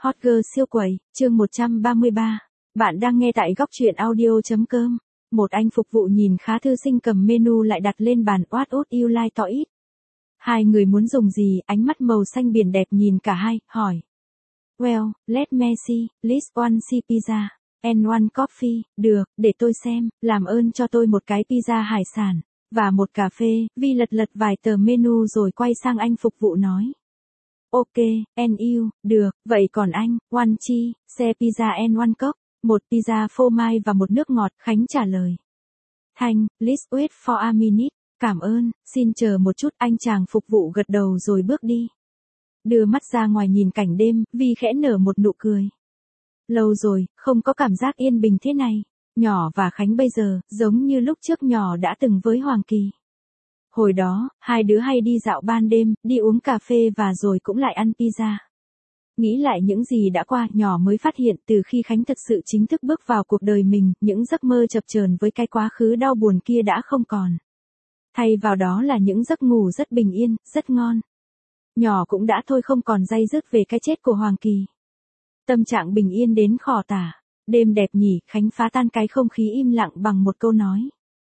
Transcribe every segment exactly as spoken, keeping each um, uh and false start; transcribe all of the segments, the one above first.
Hot Girl siêu quầy, chương một trăm ba mươi ba. Bạn đang nghe tại góc truyện audio.com. Một anh phục vụ nhìn khá thư sinh cầm menu lại đặt lên bàn. What would you like to eat? Hai người muốn dùng gì? Ánh mắt màu xanh biển đẹp nhìn cả hai, hỏi. Well, let me see, list one sea pizza, and one coffee. Được, để tôi xem, làm ơn cho tôi một cái pizza hải sản, và một cà phê. Vi lật lật vài tờ menu rồi quay sang anh phục vụ nói. Ok, and you, được, vậy còn anh, one cheese, xe pizza and one coke, một pizza phô mai và một nước ngọt. Khánh trả lời. Thanh, please wait for a minute, cảm ơn, xin chờ một chút. Anh chàng phục vụ gật đầu rồi bước đi. Đưa mắt ra ngoài nhìn cảnh đêm, Vi khẽ nở một nụ cười. Lâu rồi, không có cảm giác yên bình thế này. Nhỏ và Khánh bây giờ, giống như lúc trước nhỏ đã từng với Hoàng Kỳ. Hồi đó, hai đứa hay đi dạo ban đêm, đi uống cà phê và rồi cũng lại ăn pizza. Nghĩ lại những gì đã qua, nhỏ mới phát hiện từ khi Khánh thật sự chính thức bước vào cuộc đời mình, những giấc mơ chập chờn với cái quá khứ đau buồn kia đã không còn. Thay vào đó là những giấc ngủ rất bình yên, rất ngon. Nhỏ cũng đã thôi không còn day dứt về cái chết của Hoàng Kỳ. Tâm trạng bình yên đến khó tả. Đêm đẹp nhỉ, Khánh phá tan cái không khí im lặng bằng một câu nói.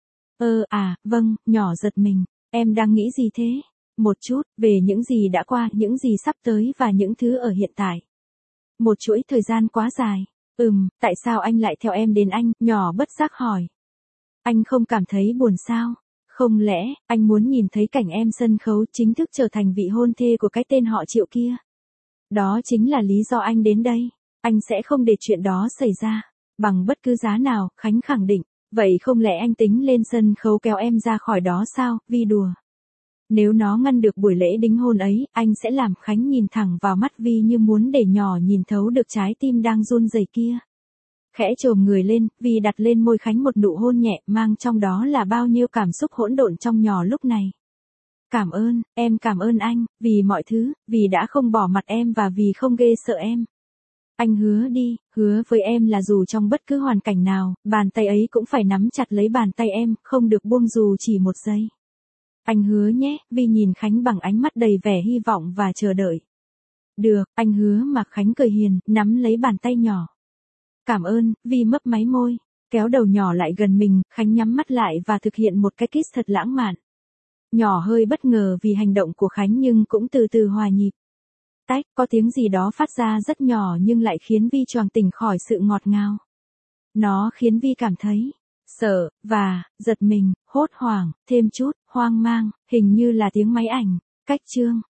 Ơ à, vâng, nhỏ giật mình. Em đang nghĩ gì thế? Một chút, về những gì đã qua, những gì sắp tới và những thứ ở hiện tại. Một chuỗi thời gian quá dài. Ừm, tại sao anh lại theo em đến anh? Nhỏ bất giác hỏi. Anh không cảm thấy buồn sao? Không lẽ, anh muốn nhìn thấy cảnh em sân khấu chính thức trở thành vị hôn thê của cái tên họ Triệu kia? Đó chính là lý do anh đến đây. Anh sẽ không để chuyện đó xảy ra. Bằng bất cứ giá nào, Khánh khẳng định. Vậy không lẽ anh tính lên sân khấu kéo em ra khỏi đó sao? Vi đùa. Nếu nó ngăn được buổi lễ đính hôn ấy, anh sẽ làm. Khánh nhìn thẳng vào mắt Vi như muốn để nhỏ nhìn thấu được trái tim đang run rẩy kia. Khẽ chồm người lên, Vi đặt lên môi Khánh một nụ hôn nhẹ, mang trong đó là bao nhiêu cảm xúc hỗn độn trong nhỏ lúc này. Cảm ơn, em cảm ơn anh, vì mọi thứ, vì đã không bỏ mặt em và vì không ghê sợ em. Anh hứa đi, hứa với em là dù trong bất cứ hoàn cảnh nào, bàn tay ấy cũng phải nắm chặt lấy bàn tay em, không được buông dù chỉ một giây. Anh hứa nhé, Vi nhìn Khánh bằng ánh mắt đầy vẻ hy vọng và chờ đợi. Được, anh hứa mà. Khánh cười hiền, nắm lấy bàn tay nhỏ. Cảm ơn, Vi mấp máy môi, kéo đầu nhỏ lại gần mình. Khánh nhắm mắt lại và thực hiện một cái kiss thật lãng mạn. Nhỏ hơi bất ngờ vì hành động của Khánh nhưng cũng từ từ hòa nhịp. Tách, có tiếng gì đó phát ra rất nhỏ nhưng lại khiến Vi choàng tỉnh khỏi sự ngọt ngào. Nó khiến Vi cảm thấy sợ, và, giật mình, hốt hoảng, thêm chút, hoang mang, hình như là tiếng máy ảnh. Cách chương.